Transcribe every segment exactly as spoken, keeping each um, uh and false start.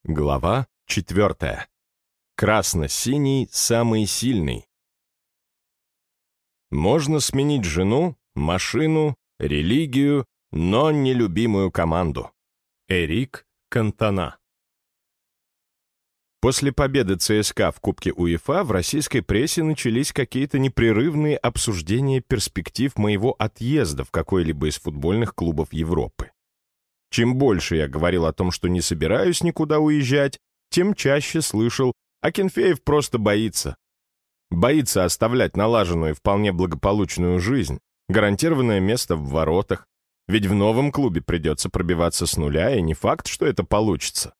Глава четвертая. Красно-синий самый сильный. Можно сменить жену, машину, религию, но не любимую команду. Эрик Кантона. После победы ЦСКА в Кубке УЕФА в российской прессе начались какие-то непрерывные обсуждения перспектив моего отъезда в какой-либо из футбольных клубов Европы. Чем больше я говорил о том, что не собираюсь никуда уезжать, тем чаще слышал: Акинфеев просто боится. Боится оставлять налаженную и вполне благополучную жизнь, гарантированное место в воротах, ведь в новом клубе придется пробиваться с нуля, и не факт, что это получится.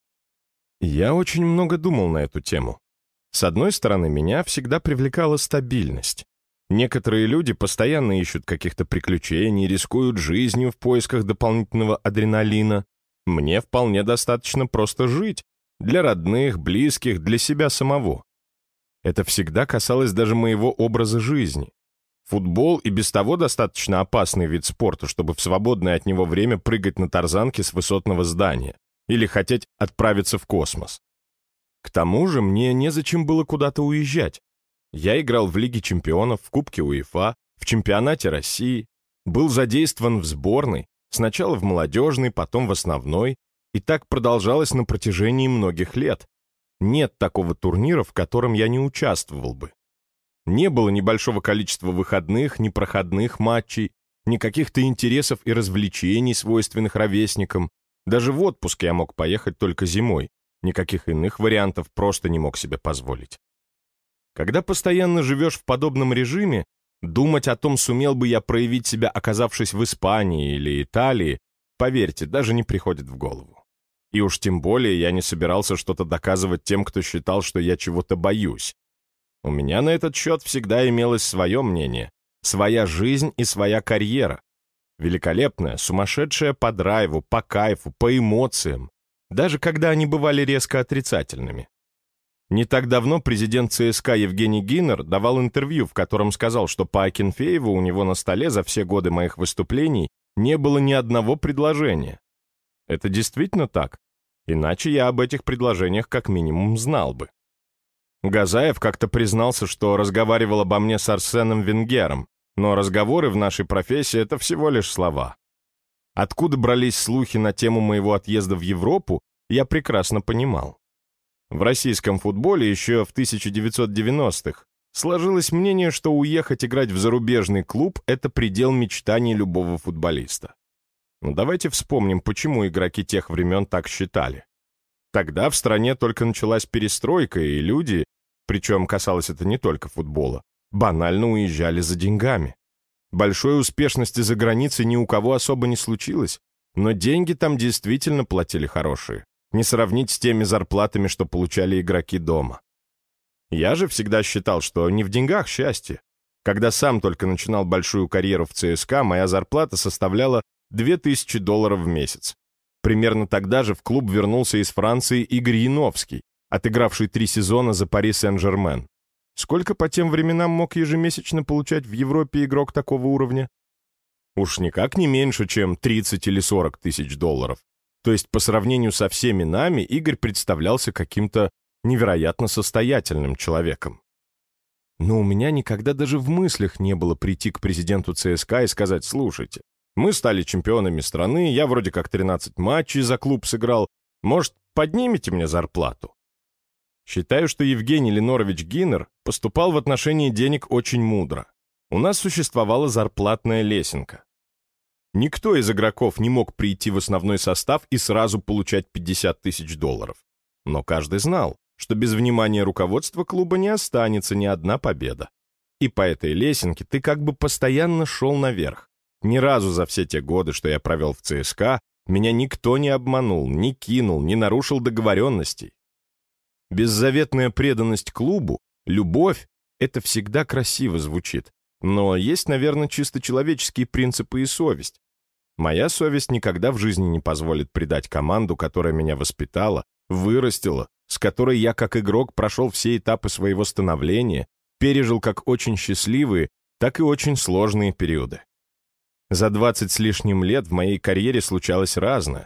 Я очень много думал на эту тему. С одной стороны, меня всегда привлекала стабильность. Некоторые люди постоянно ищут каких-то приключений, рискуют жизнью в поисках дополнительного адреналина. Мне вполне достаточно просто жить. Для родных, близких, для себя самого. Это всегда касалось даже моего образа жизни. Футбол и без того достаточно опасный вид спорта, чтобы в свободное от него время прыгать на тарзанке с высотного здания или хотеть отправиться в космос. К тому же мне незачем было куда-то уезжать. Я играл в Лиге чемпионов, в Кубке УЕФА, в чемпионате России, был задействован в сборной, сначала в молодежной, потом в основной, и так продолжалось на протяжении многих лет. Нет такого турнира, в котором я не участвовал бы. Не было ни большого количества выходных, ни проходных матчей, ни каких-то интересов и развлечений, свойственных ровесникам. Даже в отпуск я мог поехать только зимой, никаких иных вариантов просто не мог себе позволить. Когда постоянно живешь в подобном режиме, думать о том, сумел бы я проявить себя, оказавшись в Испании или Италии, поверьте, даже не приходит в голову. И уж тем более я не собирался что-то доказывать тем, кто считал, что я чего-то боюсь. У меня на этот счет всегда имелось свое мнение, своя жизнь и своя карьера. Великолепная, сумасшедшая по драйву, по кайфу, по эмоциям, даже когда они бывали резко отрицательными. Не так давно президент ЦСКА Евгений Гиннер давал интервью, в котором сказал, что по Акинфееву у него на столе за все годы моих выступлений не было ни одного предложения. Это действительно так, иначе я об этих предложениях как минимум знал бы. Газаев как-то признался, что разговаривал обо мне с Арсеном Венгером, но разговоры в нашей профессии — это всего лишь слова. Откуда брались слухи на тему моего отъезда в Европу, я прекрасно понимал. В российском футболе еще в тысяча девятьсот девяностых сложилось мнение, что уехать играть в зарубежный клуб — это предел мечтаний любого футболиста. Но давайте вспомним, почему игроки тех времен так считали. Тогда в стране только началась перестройка, и люди, причем касалось это не только футбола, банально уезжали за деньгами. Большой успешности за границей ни у кого особо не случилось, но деньги там действительно платили хорошие. Не сравнить с теми зарплатами, что получали игроки дома. Я же всегда считал, что не в деньгах счастье. Когда сам только начинал большую карьеру в ЦСКА, моя зарплата составляла две тысячи долларов в месяц. Примерно тогда же в клуб вернулся из Франции Игорь Яновский, отыгравший три сезона за Пари Сен-Жермен. Сколько по тем временам мог ежемесячно получать в Европе игрок такого уровня? Уж никак не меньше, чем тридцать или сорок тысяч долларов. То есть по сравнению со всеми нами Игорь представлялся каким-то невероятно состоятельным человеком. Но у меня никогда даже в мыслях не было прийти к президенту ЦСКА и сказать: слушайте, мы стали чемпионами страны, я вроде как тринадцать матчей за клуб сыграл, может, поднимете мне зарплату? Считаю, что Евгений Ленорович Гиннер поступал в отношении денег очень мудро. У нас существовала зарплатная лесенка. Никто из игроков не мог прийти в основной состав и сразу получать пятьдесят тысяч долларов. Но каждый знал, что без внимания руководства клуба не останется ни одна победа. И по этой лесенке ты как бы постоянно шел наверх. Ни разу за все те годы, что я провел в ЦСКА, меня никто не обманул, не кинул, не нарушил договоренностей. Беззаветная преданность клубу, любовь — это всегда красиво звучит. Но есть, наверное, чисто человеческие принципы и совесть. Моя совесть никогда в жизни не позволит предать команду, которая меня воспитала, вырастила, с которой я как игрок прошел все этапы своего становления, пережил как очень счастливые, так и очень сложные периоды. За двадцать с лишним лет в моей карьере случалось разное.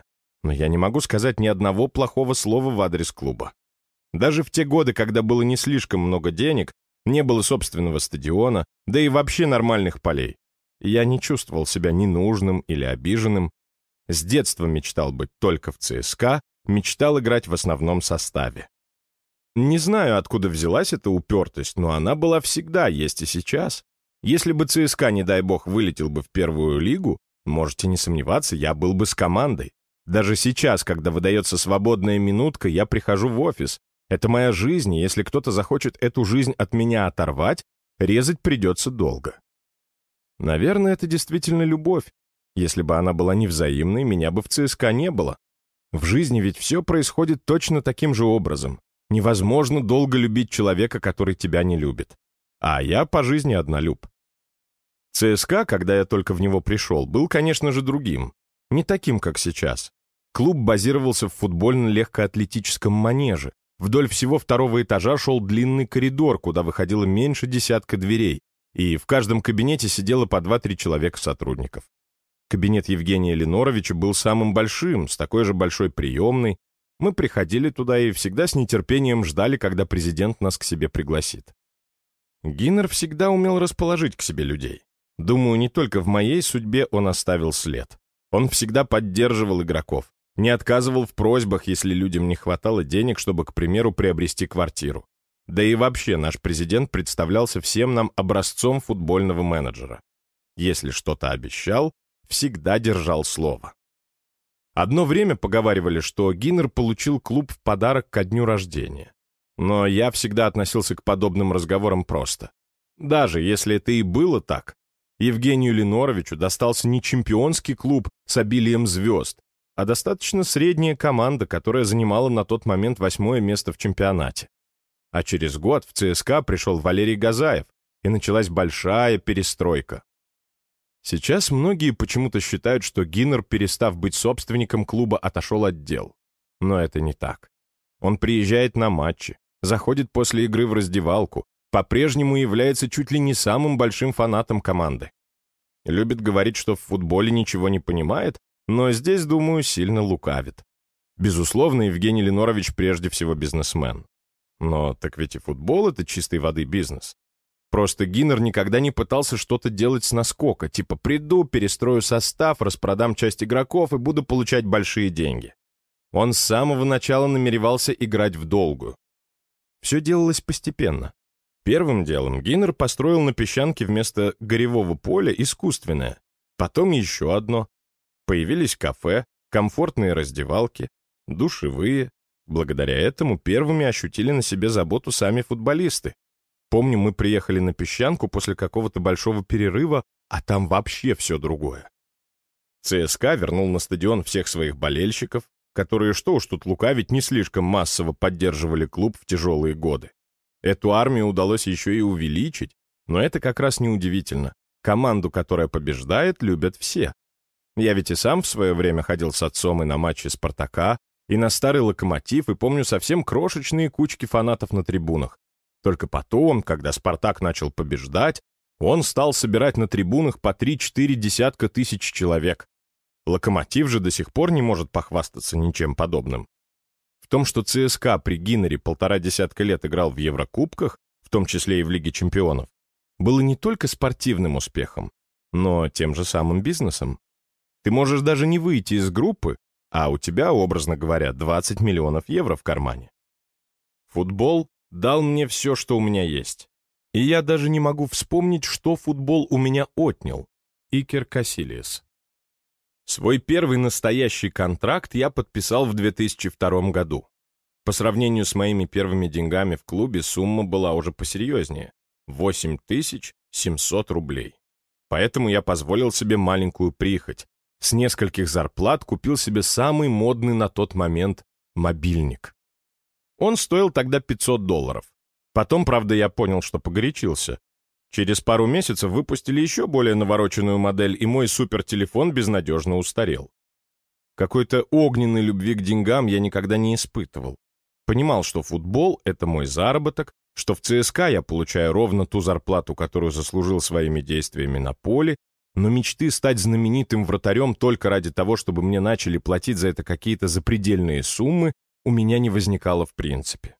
но я не могу сказать ни одного плохого слова в адрес клуба. Даже в те годы, когда было не слишком много денег, не было собственного стадиона, да и вообще нормальных полей, я не чувствовал себя ненужным или обиженным. С детства мечтал быть только в ЦСКА, мечтал играть в основном составе. Не знаю, откуда взялась эта упертость, но она была всегда, есть и сейчас. Если бы ЦСКА, не дай бог, вылетел бы в первую лигу, можете не сомневаться, я был бы с командой. Даже сейчас, когда выдается свободная минутка, я прихожу в офис. Это моя жизнь, и если кто-то захочет эту жизнь от меня оторвать, резать придется долго. Наверное, это действительно любовь. Если бы она была невзаимной, меня бы в ЦСКА не было. В жизни ведь все происходит точно таким же образом. Невозможно долго любить человека, который тебя не любит. А я по жизни однолюб. ЦСКА, когда я только в него пришел, был, конечно же, другим. Не таким, как сейчас. Клуб базировался в футбольно-легкоатлетическом манеже. Вдоль всего второго этажа шел длинный коридор, куда выходило меньше десятка дверей, и в каждом кабинете сидело по два-три человека сотрудников. Кабинет Евгения Леноровича был самым большим, с такой же большой приемной. Мы приходили туда и всегда с нетерпением ждали, когда президент нас к себе пригласит. Гиннер всегда умел расположить к себе людей. Думаю, не только в моей судьбе он оставил след. Он всегда поддерживал игроков, не отказывал в просьбах, если людям не хватало денег, чтобы, к примеру, приобрести квартиру. Да и вообще наш президент представлялся всем нам образцом футбольного менеджера. Если что-то обещал, всегда держал слово. Одно время поговаривали, что Гиннер получил клуб в подарок ко дню рождения. Но я всегда относился к подобным разговорам просто. Даже если это и было так, Евгению Леноровичу достался не чемпионский клуб с обилием звезд, а достаточно средняя команда, которая занимала на тот момент восьмое место в чемпионате. А через год в ЦСКА пришел Валерий Газаев, и началась большая перестройка. Сейчас многие почему-то считают, что Гиннер, перестав быть собственником клуба, отошел от дел. Но это не так. Он приезжает на матчи, заходит после игры в раздевалку, по-прежнему является чуть ли не самым большим фанатом команды. Любит говорить, что в футболе ничего не понимает, но здесь, думаю, сильно лукавит. Безусловно, Евгений Ленорович прежде всего бизнесмен. Но так ведь и футбол — это чистой воды бизнес. Просто Гиннер никогда не пытался что-то делать с наскока, типа приду, перестрою состав, распродам часть игроков и буду получать большие деньги. Он с самого начала намеревался играть в долгую. Все делалось постепенно. Первым делом Гиннер построил на Песчанке вместо горевого поля искусственное. Потом еще одно. Появились кафе, комфортные раздевалки, душевые. Благодаря этому первыми ощутили на себе заботу сами футболисты. Помню, мы приехали на Песчанку после какого-то большого перерыва, а там вообще все другое. ЦСКА вернул на стадион всех своих болельщиков, которые, что уж тут лукавить, не слишком массово поддерживали клуб в тяжелые годы. Эту армию удалось еще и увеличить, но это как раз неудивительно. Команду, которая побеждает, любят все. Я ведь и сам в свое время ходил с отцом и на матчи «Спартака», и на старый «Локомотив», и помню совсем крошечные кучки фанатов на трибунах. Только потом, когда «Спартак» начал побеждать, он стал собирать на трибунах по три-четыре десятка тысяч человек. «Локомотив» же до сих пор не может похвастаться ничем подобным. В том, что ЦСКА при Гиннере полтора десятка лет играл в Еврокубках, в том числе и в Лиге чемпионов, было не только спортивным успехом, но тем же самым бизнесом. Ты можешь даже не выйти из группы, а у тебя, образно говоря, двадцать миллионов евро в кармане. Футбол дал мне все, что у меня есть. И я даже не могу вспомнить, что футбол у меня отнял. Икер Касилиас. Свой первый настоящий контракт я подписал в две тысячи втором году. По сравнению с моими первыми деньгами в клубе сумма была уже посерьезнее — восемь тысяч семьсот рублей. Поэтому я позволил себе маленькую прихоть. С нескольких зарплат купил себе самый модный на тот момент мобильник. Он стоил тогда пятьсот долларов. Потом, правда, я понял, что погорячился. Через пару месяцев выпустили еще более навороченную модель, и мой супертелефон безнадежно устарел. Какой-то огненной любви к деньгам я никогда не испытывал. Понимал, что футбол — это мой заработок, что в ЦСКА я получаю ровно ту зарплату, которую заслужил своими действиями на поле, Но мечты стать знаменитым вратарем только ради того, чтобы мне начали платить за это какие-то запредельные суммы, у меня не возникало в принципе.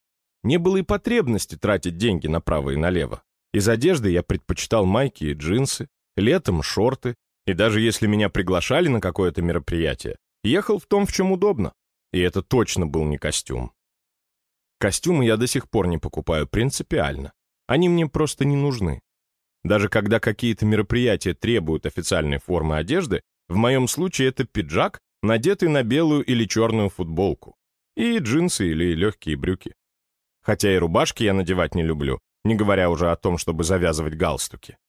Не было и потребности тратить деньги направо и налево. Из одежды я предпочитал майки и джинсы, летом шорты, и даже если меня приглашали на какое-то мероприятие, ехал в том, в чем удобно. И это точно был не костюм. Костюмы я до сих пор не покупаю принципиально. Они мне просто не нужны. Даже когда какие-то мероприятия требуют официальной формы одежды, в моем случае это пиджак, надетый на белую или черную футболку, и джинсы или легкие брюки. Хотя и рубашки я надевать не люблю, не говоря уже о том, чтобы завязывать галстуки.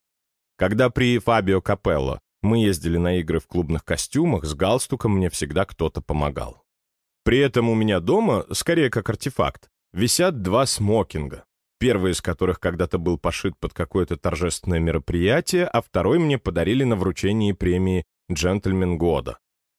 Когда при Фабио Капелло мы ездили на игры в клубных костюмах, с галстуком мне всегда кто-то помогал. При этом у меня дома, скорее как артефакт, висят два смокинга, первый из которых когда-то был пошит под какое-то торжественное мероприятие, а второй мне подарили на вручении премии «Джентльмен года».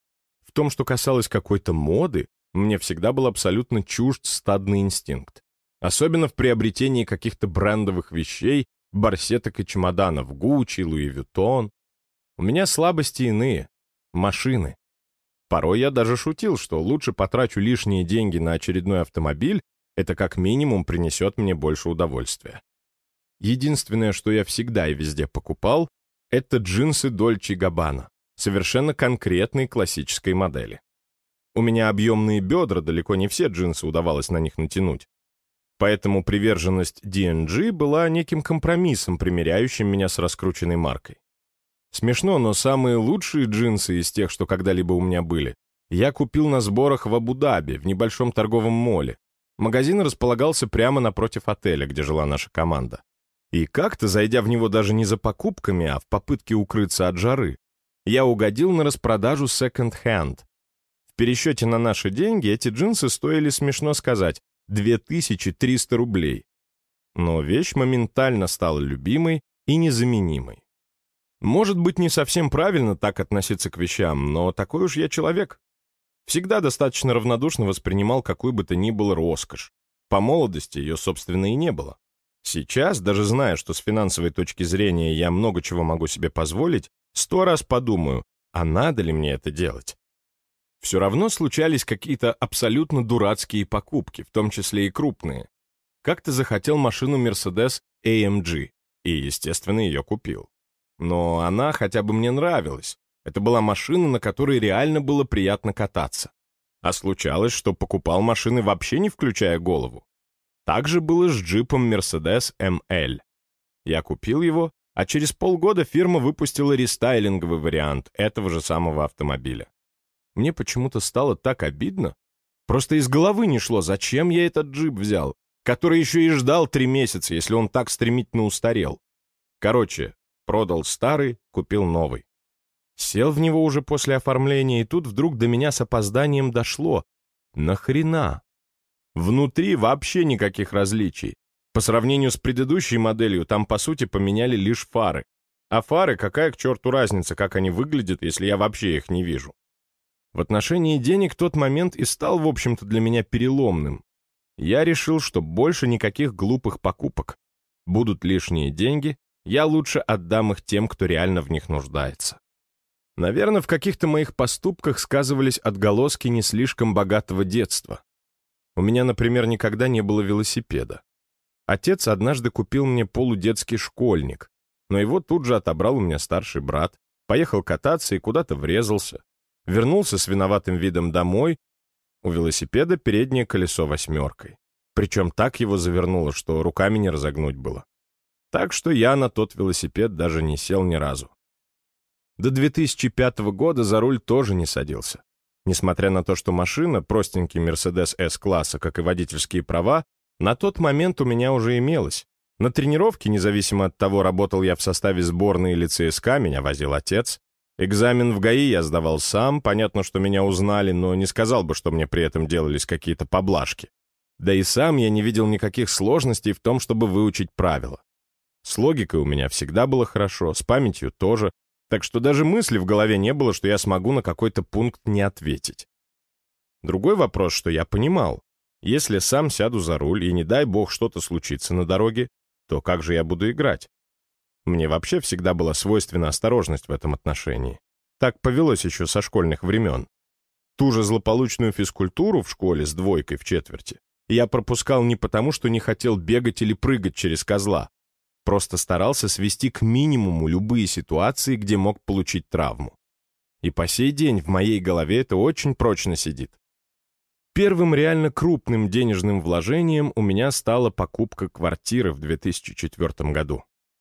В том, что касалось какой-то моды, мне всегда был абсолютно чужд стадный инстинкт. Особенно в приобретении каких-то брендовых вещей, барсеток и чемоданов, Гуччи, Луи Виттон. У меня слабости иные — машины. Порой я даже шутил, что лучше потрачу лишние деньги на очередной автомобиль, это как минимум принесет мне больше удовольствия. Единственное, что я всегда и везде покупал, это джинсы Dolce Gabbana, совершенно конкретной классической модели. У меня объемные бедра, далеко не все джинсы удавалось на них натянуть. Поэтому приверженность ди энд джи была неким компромиссом, примиряющим меня с раскрученной маркой. Смешно, но самые лучшие джинсы из тех, что когда-либо у меня были, я купил на сборах в Абу-Даби, в небольшом торговом моле. Магазин располагался прямо напротив отеля, где жила наша команда. И как-то, зайдя в него даже не за покупками, а в попытке укрыться от жары, я угодил на распродажу секонд-хенд. В пересчете на наши деньги эти джинсы стоили, смешно сказать, две тысячи триста рублей. Но вещь моментально стала любимой и незаменимой. Может быть, не совсем правильно так относиться к вещам, но такой уж я человек. Всегда достаточно равнодушно воспринимал какую бы то ни было роскошь. По молодости ее, собственно, и не было. Сейчас, даже зная, что с финансовой точки зрения я много чего могу себе позволить, сто раз подумаю, а надо ли мне это делать? Все равно случались какие-то абсолютно дурацкие покупки, в том числе и крупные. Как-то захотел машину Mercedes эй эм джи и, естественно, ее купил. Но она хотя бы мне нравилась. Это была машина, на которой реально было приятно кататься. А случалось, что покупал машины вообще не включая голову. Так же было с джипом Mercedes эм эль. Я купил его, а через полгода фирма выпустила рестайлинговый вариант этого же самого автомобиля. Мне почему-то стало так обидно. Просто из головы не шло, зачем я этот джип взял, который еще и ждал три месяца, если он так стремительно устарел. Короче, продал старый, купил новый. Сел в него уже после оформления, и тут вдруг до меня с опозданием дошло. Нахрена? Внутри вообще никаких различий. По сравнению с предыдущей моделью, там, по сути, поменяли лишь фары. А фары, какая к черту разница, как они выглядят, если я вообще их не вижу? В отношении денег тот момент и стал, в общем-то, для меня переломным. Я решил, что больше никаких глупых покупок. Будут лишние деньги, я лучше отдам их тем, кто реально в них нуждается. Наверное, в каких-то моих поступках сказывались отголоски не слишком богатого детства. У меня, например, никогда не было велосипеда. Отец однажды купил мне полудетский школьник, но его тут же отобрал у меня старший брат, поехал кататься и куда-то врезался. Вернулся с виноватым видом домой, у велосипеда переднее колесо восьмеркой. Причем так его завернуло, что руками не разогнуть было. Так что я на тот велосипед даже не сел ни разу. До две тысячи пятого года за руль тоже не садился. Несмотря на то, что машина, простенький Mercedes S-класса, как и водительские права, на тот момент у меня уже имелась. На тренировке, независимо от того, работал я в составе сборной или ЦСКА, меня возил отец. Экзамен в ГАИ я сдавал сам, понятно, что меня узнали, но не сказал бы, что мне при этом делались какие-то поблажки. Да и сам я не видел никаких сложностей в том, чтобы выучить правила. С логикой у меня всегда было хорошо, с памятью тоже, так что даже мысли в голове не было, что я смогу на какой-то пункт не ответить. Другой вопрос, что я понимал. Если сам сяду за руль и, не дай бог, что-то случится на дороге, то как же я буду играть? Мне вообще всегда была свойственна осторожность в этом отношении. Так повелось еще со школьных времен. Ту же злополучную физкультуру в школе с двойкой в четверти я пропускал не потому, что не хотел бегать или прыгать через козла. Просто старался свести к минимуму любые ситуации, где мог получить травму. И по сей день в моей голове это очень прочно сидит. Первым реально крупным денежным вложением у меня стала покупка квартиры в две тысячи четвёртом году.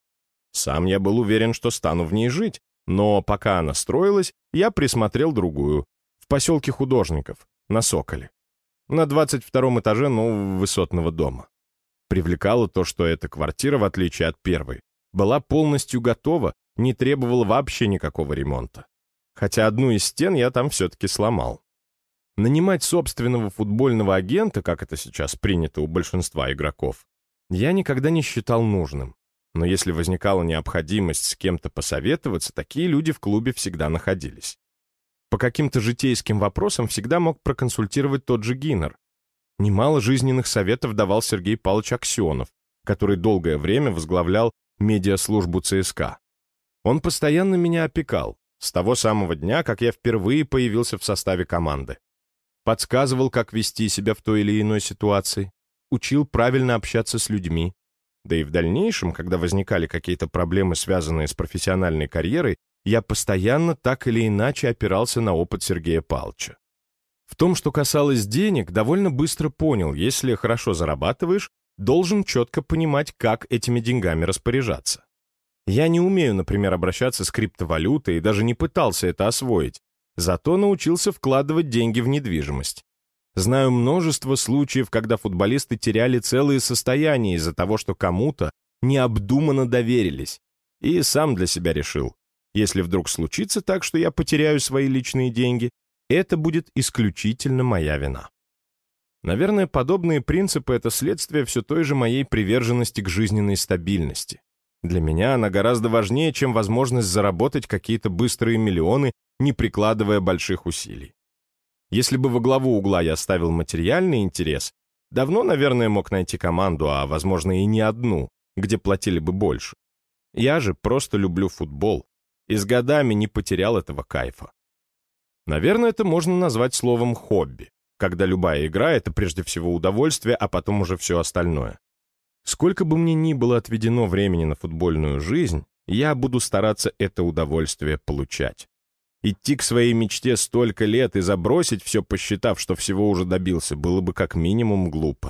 Сам я был уверен, что стану в ней жить, но пока она строилась, я присмотрел другую, в поселке Художников, на Соколе, на двадцать втором этаже нового высотного дома. Привлекало то, что эта квартира, в отличие от первой, была полностью готова, не требовала вообще никакого ремонта. Хотя одну из стен я там все-таки сломал. Нанимать собственного футбольного агента, как это сейчас принято у большинства игроков, я никогда не считал нужным. Но если возникала необходимость с кем-то посоветоваться, такие люди в клубе всегда находились. По каким-то житейским вопросам всегда мог проконсультировать тот же Гиннер. Немало жизненных советов давал Сергей Павлович Аксенов, который долгое время возглавлял медиаслужбу ЦСКА. Он постоянно меня опекал, с того самого дня, как я впервые появился в составе команды. Подсказывал, как вести себя в той или иной ситуации, учил правильно общаться с людьми. Да и в дальнейшем, когда возникали какие-то проблемы, связанные с профессиональной карьерой, я постоянно так или иначе опирался на опыт Сергея Павловича. В том, что касалось денег, довольно быстро понял, если хорошо зарабатываешь, должен четко понимать, как этими деньгами распоряжаться. Я не умею, например, обращаться с криптовалютой и даже не пытался это освоить, зато научился вкладывать деньги в недвижимость. Знаю множество случаев, когда футболисты теряли целые состояния из-за того, что кому-то необдуманно доверились, и сам для себя решил, если вдруг случится так, что я потеряю свои личные деньги, это будет исключительно моя вина. Наверное, подобные принципы — это следствие все той же моей приверженности к жизненной стабильности. Для меня она гораздо важнее, чем возможность заработать какие-то быстрые миллионы, не прикладывая больших усилий. Если бы во главу угла я ставил материальный интерес, давно, наверное, мог найти команду, а, возможно, и не одну, где платили бы больше. Я же просто люблю футбол и с годами не потерял этого кайфа. Наверное, это можно назвать словом «хобби», когда любая игра — это прежде всего удовольствие, а потом уже все остальное. Сколько бы мне ни было отведено времени на футбольную жизнь, я буду стараться это удовольствие получать. Идти к своей мечте столько лет и забросить все, посчитав, что всего уже добился, было бы как минимум глупо.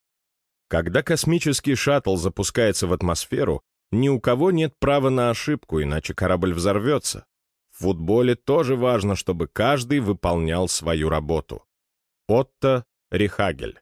Когда космический шаттл запускается в атмосферу, ни у кого нет права на ошибку, иначе корабль взорвется. В футболе тоже важно, чтобы каждый выполнял свою работу. Отто Рехагель.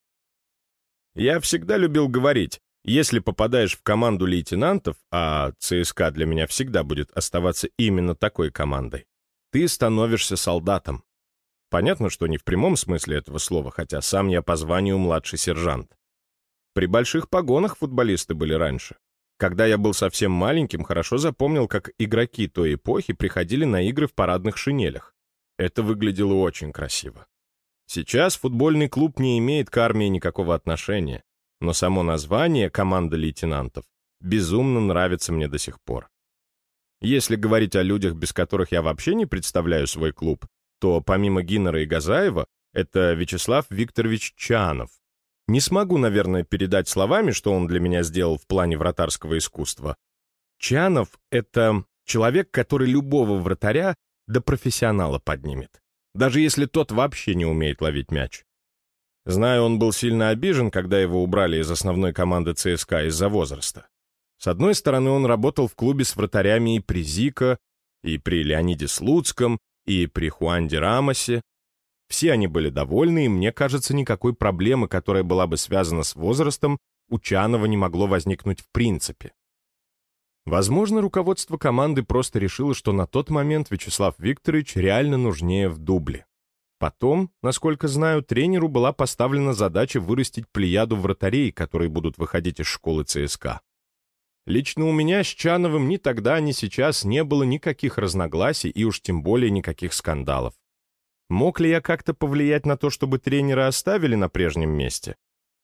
Я всегда любил говорить, если попадаешь в команду лейтенантов, а ЦСКА для меня всегда будет оставаться именно такой командой, ты становишься солдатом. Понятно, что не в прямом смысле этого слова, хотя сам я по званию младший сержант. При больших погонах футболисты были раньше. Когда я был совсем маленьким, хорошо запомнил, как игроки той эпохи приходили на игры в парадных шинелях. Это выглядело очень красиво. Сейчас футбольный клуб не имеет к армии никакого отношения, но само название «Команда лейтенантов» безумно нравится мне до сих пор. Если говорить о людях, без которых я вообще не представляю свой клуб, то помимо Гиннера и Газаева, это Вячеслав Викторович Чанов. Не смогу, наверное, передать словами, что он для меня сделал в плане вратарского искусства. Чанов — это человек, который любого вратаря до профессионала поднимет, даже если тот вообще не умеет ловить мяч. Знаю, он был сильно обижен, когда его убрали из основной команды ЦСКА из-за возраста. С одной стороны, он работал в клубе с вратарями и при Зико, и при Леониде Слуцком, и при Хуанде Рамосе. Все они были довольны, и мне кажется, никакой проблемы, которая была бы связана с возрастом, у Чанова не могло возникнуть в принципе. Возможно, руководство команды просто решило, что на тот момент Вячеслав Викторович реально нужнее в дубле. Потом, насколько знаю, тренеру была поставлена задача вырастить плеяду вратарей, которые будут выходить из школы ЦСКА. Лично у меня с Чановым ни тогда, ни сейчас не было никаких разногласий и уж тем более никаких скандалов. Мог ли я как-то повлиять на то, чтобы тренера оставили на прежнем месте?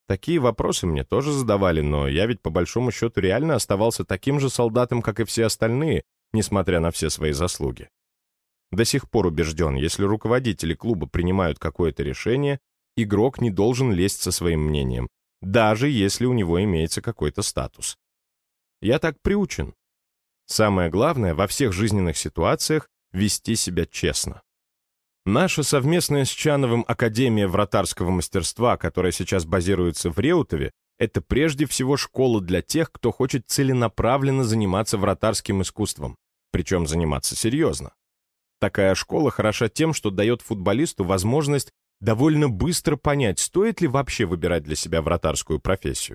Такие вопросы мне тоже задавали, но я ведь по большому счету реально оставался таким же солдатом, как и все остальные, несмотря на все свои заслуги. До сих пор убежден, если руководители клуба принимают какое-то решение, игрок не должен лезть со своим мнением, даже если у него имеется какой-то статус. Я так приучен. Самое главное во всех жизненных ситуациях — вести себя честно. Наша совместная с Чановым Академия вратарского мастерства, которая сейчас базируется в Реутове, это прежде всего школа для тех, кто хочет целенаправленно заниматься вратарским искусством, причем заниматься серьезно. Такая школа хороша тем, что дает футболисту возможность довольно быстро понять, стоит ли вообще выбирать для себя вратарскую профессию.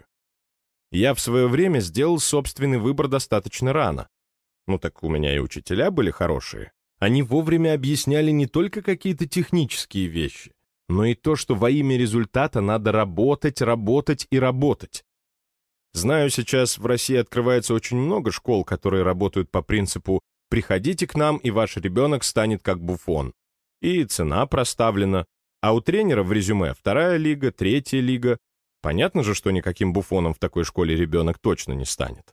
Я в свое время сделал собственный выбор достаточно рано. Ну так у меня и учителя были хорошие. Они вовремя объясняли не только какие-то технические вещи, но и то, что во имя результата надо работать, работать и работать. Знаю, сейчас в России открывается очень много школ, которые работают по принципу «приходите к нам, и ваш ребенок станет как Буфон». И цена проставлена, а у тренера в резюме вторая лига, третья лига. Понятно же, что никаким Буфоном в такой школе ребенок точно не станет.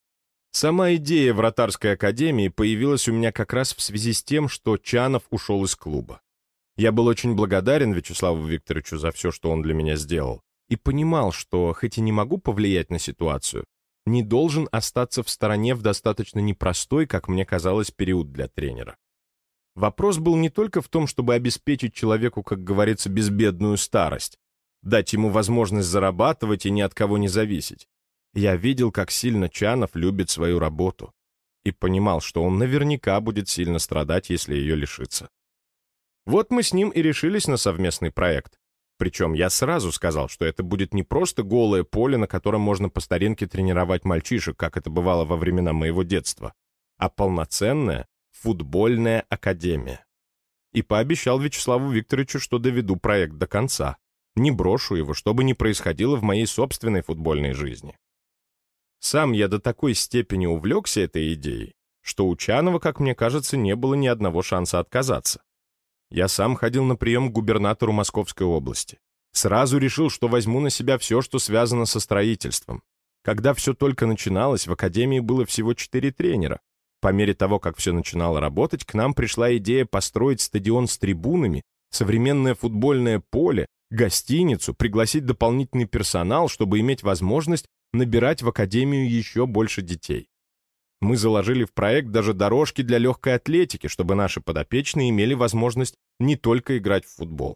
Сама идея вратарской академии появилась у меня как раз в связи с тем, что Чанов ушел из клуба. Я был очень благодарен Вячеславу Викторовичу за все, что он для меня сделал, и понимал, что, хоть и не могу повлиять на ситуацию, не должен остаться в стороне в достаточно непростой, как мне казалось, период для тренера. Вопрос был не только в том, чтобы обеспечить человеку, как говорится, безбедную старость, дать ему возможность зарабатывать и ни от кого не зависеть. Я видел, как сильно Чанов любит свою работу, и понимал, что он наверняка будет сильно страдать, если ее лишится. Вот мы с ним и решились на совместный проект. Причем я сразу сказал, что это будет не просто голое поле, на котором можно по старинке тренировать мальчишек, как это бывало во времена моего детства, а полноценная футбольная академия. И пообещал Вячеславу Викторовичу, что доведу проект до конца. Не брошу его, что бы ни происходило в моей собственной футбольной жизни. Сам я до такой степени увлекся этой идеей, что у Чанова, как мне кажется, не было ни одного шанса отказаться. Я сам ходил на прием к губернатору Московской области. Сразу решил, что возьму на себя все, что связано со строительством. Когда все только начиналось, в академии было всего четыре тренера. По мере того, как все начинало работать, к нам пришла идея построить стадион с трибунами, современное футбольное поле, гостиницу, пригласить дополнительный персонал, чтобы иметь возможность набирать в академию еще больше детей. Мы заложили в проект даже дорожки для легкой атлетики, чтобы наши подопечные имели возможность не только играть в футбол.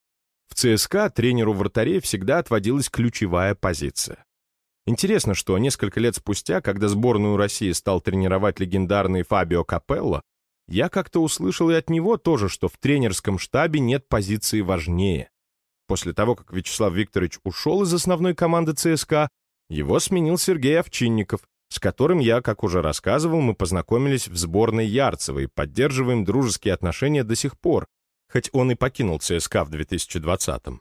В ЦСКА тренеру вратарей всегда отводилась ключевая позиция. Интересно, что несколько лет спустя, когда сборную России стал тренировать легендарный Фабио Капелло, я как-то услышал и от него тоже, что в тренерском штабе нет позиции важнее. После того, как Вячеслав Викторович ушел из основной команды ЦСКА, его сменил Сергей Овчинников, с которым я, как уже рассказывал, мы познакомились в сборной Ярцево и поддерживаем дружеские отношения до сих пор, хоть он и покинул ЦСКА в две тысячи двадцатом.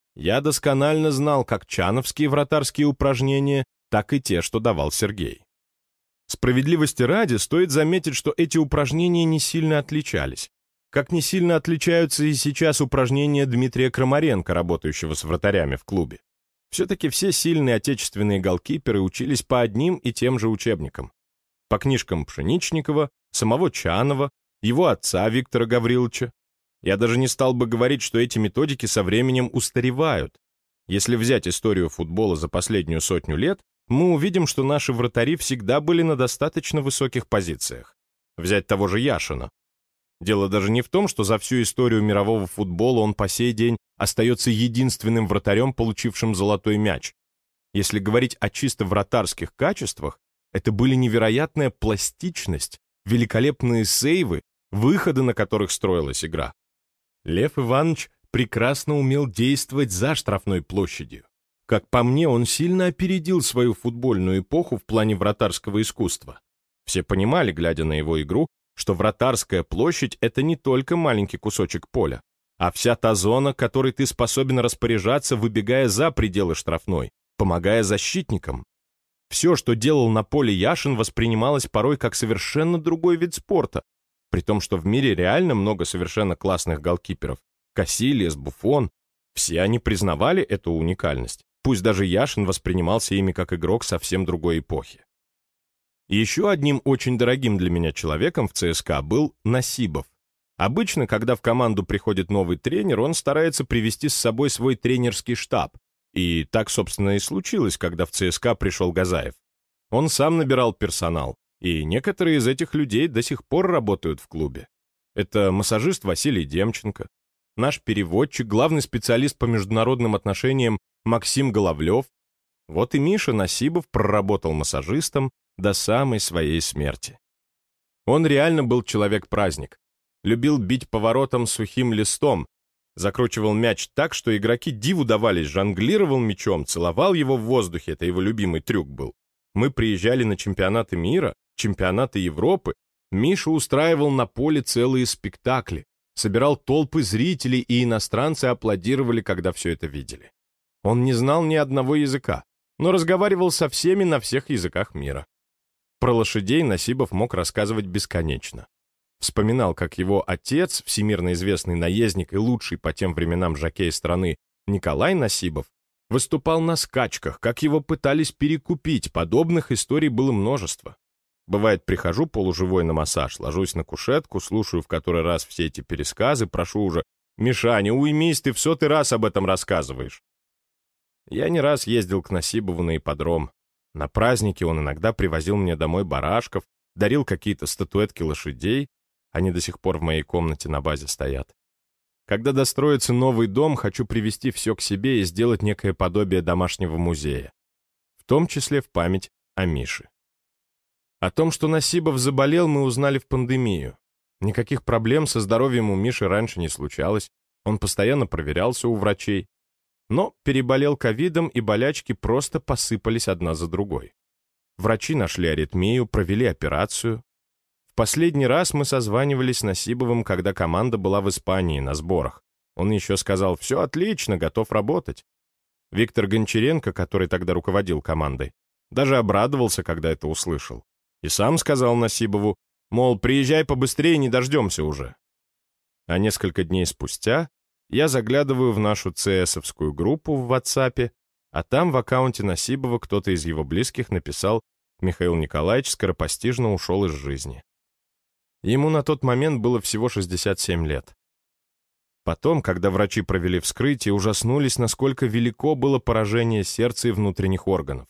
Я досконально знал как чановские вратарские упражнения, так и те, что давал Сергей. Справедливости ради, стоит заметить, что эти упражнения не сильно отличались. Как не сильно отличаются и сейчас упражнения Дмитрия Крамаренко, работающего с вратарями в клубе. Все-таки все сильные отечественные голкиперы учились по одним и тем же учебникам. По книжкам Пшеничникова, самого Чанова, его отца Виктора Гавриловича. Я даже не стал бы говорить, что эти методики со временем устаревают. Если взять историю футбола за последнюю сотню лет, мы увидим, что наши вратари всегда были на достаточно высоких позициях. Взять того же Яшина. Дело даже не в том, что за всю историю мирового футбола он по сей день остается единственным вратарем, получившим золотой мяч. Если говорить о чисто вратарских качествах, это были невероятная пластичность, великолепные сейвы, выходы, на которых строилась игра. Лев Иванович прекрасно умел действовать за штрафной площадью. Как по мне, он сильно опередил свою футбольную эпоху в плане вратарского искусства. Все понимали, глядя на его игру, что вратарская площадь — это не только маленький кусочек поля, а вся та зона, которой ты способен распоряжаться, выбегая за пределы штрафной, помогая защитникам. Все, что делал на поле Яшин, воспринималось порой как совершенно другой вид спорта, при том, что в мире реально много совершенно классных голкиперов. Касильес, Буфон — все они признавали эту уникальность Пусть даже Яшин воспринимался ими как игрок совсем другой эпохи. И еще одним очень дорогим для меня человеком в ЦСКА был Насибов. Обычно, когда в команду приходит новый тренер, он старается привести с собой свой тренерский штаб. И так, собственно, и случилось, когда в ЦСКА пришел Газаев. Он сам набирал персонал, и некоторые из этих людей до сих пор работают в клубе. Это массажист Василий Демченко, наш переводчик, главный специалист по международным отношениям Максим Головлев. Вот и Миша Насибов проработал массажистом до самой своей смерти. Он реально был человек-праздник. Любил бить поворотом сухим листом, закручивал мяч так, что игроки диву давались, жонглировал мячом, целовал его в воздухе, это его любимый трюк был. Мы приезжали на чемпионаты мира, чемпионаты Европы, Миша устраивал на поле целые спектакли, собирал толпы зрителей, и иностранцы аплодировали, когда все это видели. Он не знал ни одного языка, но разговаривал со всеми на всех языках мира. Про лошадей Насибов мог рассказывать бесконечно. Вспоминал, как его отец, всемирно известный наездник и лучший по тем временам жокей страны Николай Насибов, выступал на скачках, как его пытались перекупить, подобных историй было множество. Бывает, прихожу полуживой на массаж, ложусь на кушетку, слушаю в который раз все эти пересказы, прошу уже: «Мишаня, уймись, ты в сотый раз об этом рассказываешь». Я не раз ездил к Насибову на ипподром. На праздники он иногда привозил мне домой барашков, дарил какие-то статуэтки лошадей. Они до сих пор в моей комнате на базе стоят. Когда достроится новый дом, хочу привести все к себе и сделать некое подобие домашнего музея. В том числе в память о Мише. О том, что Насибов заболел, мы узнали в пандемию. Никаких проблем со здоровьем у Миши раньше не случалось. Он постоянно проверялся у врачей. Но переболел ковидом, и болячки просто посыпались одна за другой. Врачи нашли аритмию, провели операцию. В последний раз мы созванивались с Насибовым, когда команда была в Испании на сборах. Он еще сказал: «Все отлично, готов работать». Виктор Гончаренко, который тогда руководил командой, даже обрадовался, когда это услышал. И сам сказал Насибову, мол, приезжай побыстрее, не дождемся уже. А несколько дней спустя я заглядываю в нашу ЦСовскую группу в WhatsApp, а там в аккаунте Насибова кто-то из его близких написал: «Михаил Николаевич скоропостижно ушел из жизни». Ему на тот момент было всего шестьдесят семь лет. Потом, когда врачи провели вскрытие, ужаснулись, насколько велико было поражение сердца и внутренних органов.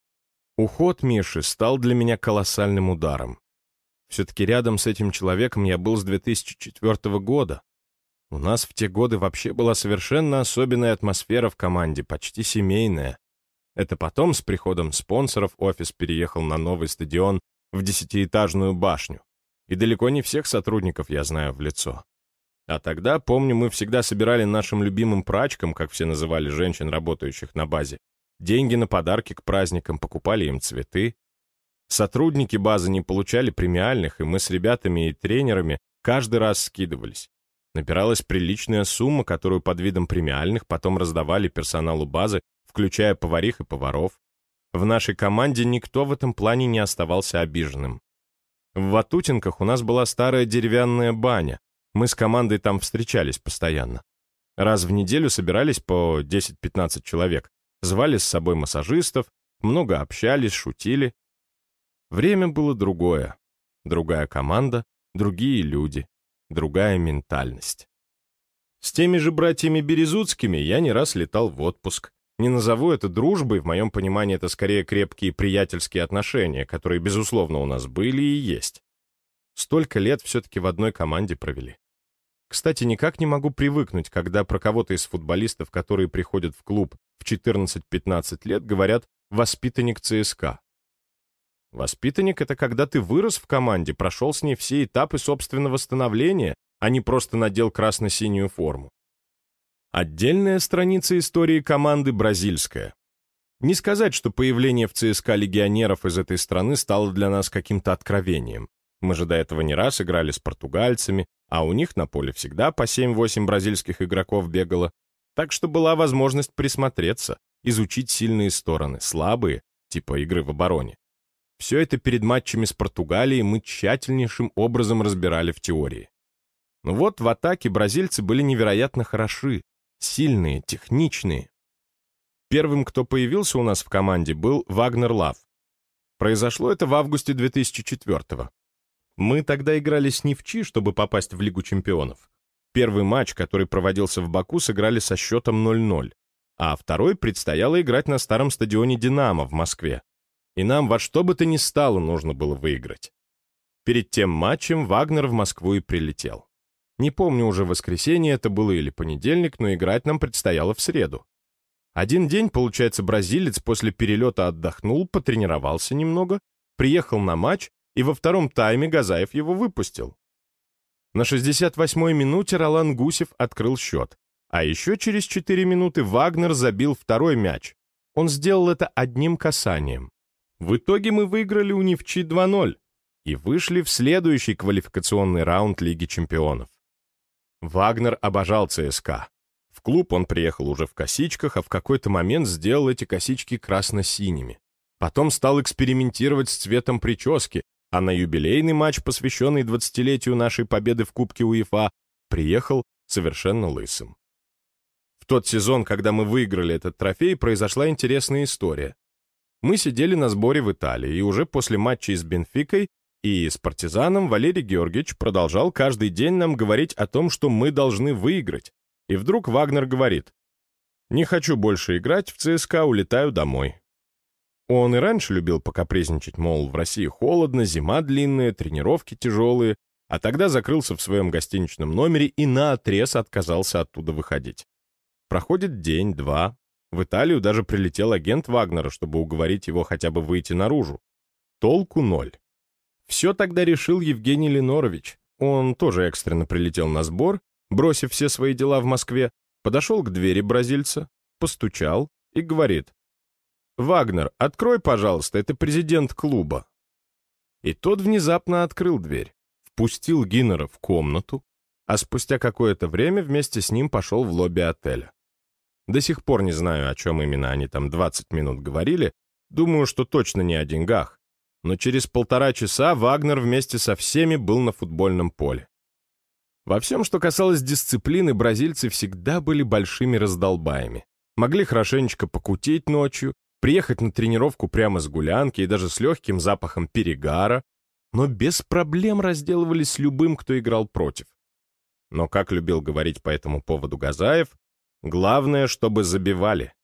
Уход Миши стал для меня колоссальным ударом. Все-таки рядом с этим человеком я был с две тысячи четвёртого года. У нас в те годы вообще была совершенно особенная атмосфера в команде, почти семейная. Это потом, с приходом спонсоров, офис переехал на новый стадион в десятиэтажную башню. И далеко не всех сотрудников я знаю в лицо. А тогда, помню, мы всегда собирали нашим любимым прачкам, как все называли женщин, работающих на базе, деньги на подарки к праздникам, покупали им цветы. Сотрудники базы не получали премиальных, и мы с ребятами и тренерами каждый раз скидывались. Набиралась приличная сумма, которую под видом премиальных потом раздавали персоналу базы, включая поварих и поваров. В нашей команде никто в этом плане не оставался обиженным. В Ватутинках у нас была старая деревянная баня. Мы с командой там встречались постоянно. Раз в неделю собирались по десять-пятнадцать человек, звали с собой массажистов, много общались, шутили. Время было другое. Другая команда, другие люди, другая ментальность. С теми же братьями Березутскими я не раз летал в отпуск. Не назову это дружбой, в моем понимании это скорее крепкие приятельские отношения, которые, безусловно, у нас были и есть. Столько лет все-таки в одной команде провели. Кстати, никак не могу привыкнуть, когда про кого-то из футболистов, которые приходят в клуб в четырнадцать-пятнадцать лет, говорят «воспитанник ЦСКА». Воспитанник — это когда ты вырос в команде, прошел с ней все этапы собственного становления, а не просто надел красно-синюю форму. Отдельная страница истории команды бразильская. Не сказать, что появление в ЦСКА легионеров из этой страны стало для нас каким-то откровением. Мы же до этого не раз играли с португальцами, а у них на поле всегда по семь-восемь бразильских игроков бегало. Так что была возможность присмотреться, изучить сильные стороны, слабые, типа игры в обороне. Все это перед матчами с Португалией мы тщательнейшим образом разбирали в теории. Но вот в атаке бразильцы были невероятно хороши, сильные, техничные. Первым, кто появился у нас в команде, был Вагнер Лав. Произошло это в августе две тысячи четвёртого. Мы тогда играли с Нефчи, чтобы попасть в Лигу чемпионов. Первый матч, который проводился в Баку, сыграли со счетом ноль ноль, а второй предстояло играть на старом стадионе «Динамо» в Москве. И нам во что бы то ни стало нужно было выиграть. Перед тем матчем Вагнер в Москву и прилетел. Не помню уже, воскресенье это было или понедельник, но играть нам предстояло в среду. Один день, получается, бразилец после перелета отдохнул, потренировался немного, приехал на матч, и во втором тайме Газаев его выпустил. На шестьдесят восьмой минуте Ролан Гусев открыл счет, а еще через четыре минуты Вагнер забил второй мяч. Он сделал это одним касанием. В итоге мы выиграли у Нефчи два ноль и вышли в следующий квалификационный раунд Лиги чемпионов. Вагнер обожал ЦСКА. В клуб он приехал уже в косичках, а в какой-то момент сделал эти косички красно-синими. Потом стал экспериментировать с цветом прически, а на юбилейный матч, посвященный двадцатилетию нашей победы в Кубке УЕФА, приехал совершенно лысым. В тот сезон, когда мы выиграли этот трофей, произошла интересная история. Мы сидели на сборе в Италии, и уже после матчей с Бенфикой и с Партизаном Валерий Георгиевич продолжал каждый день нам говорить о том, что мы должны выиграть. И вдруг Вагнер говорит: «Не хочу больше играть в ЦСКА, улетаю домой». Он и раньше любил покапризничать, мол, в России холодно, зима длинная, тренировки тяжелые, а тогда закрылся в своем гостиничном номере и наотрез отказался оттуда выходить. Проходит день-два. В Италию даже прилетел агент Вагнера, чтобы уговорить его хотя бы выйти наружу. Толку ноль. Все тогда решил Евгений Ленорович. Он тоже экстренно прилетел на сбор, бросив все свои дела в Москве, подошел к двери бразильца, постучал и говорит: «Вагнер, открой, пожалуйста, это президент клуба». И тот внезапно открыл дверь, впустил Гиннера в комнату, а спустя какое-то время вместе с ним пошел в лобби отеля. До сих пор не знаю, о чем именно они там двадцать минут говорили, думаю, что точно не о деньгах, но через полтора часа Вагнер вместе со всеми был на футбольном поле. Во всем, что касалось дисциплины, бразильцы всегда были большими раздолбаями. Могли хорошенечко покутить ночью, приехать на тренировку прямо с гулянки и даже с легким запахом перегара, но без проблем разделывались с любым, кто играл против. Но, как любил говорить по этому поводу Газаев, главное, чтобы забивали.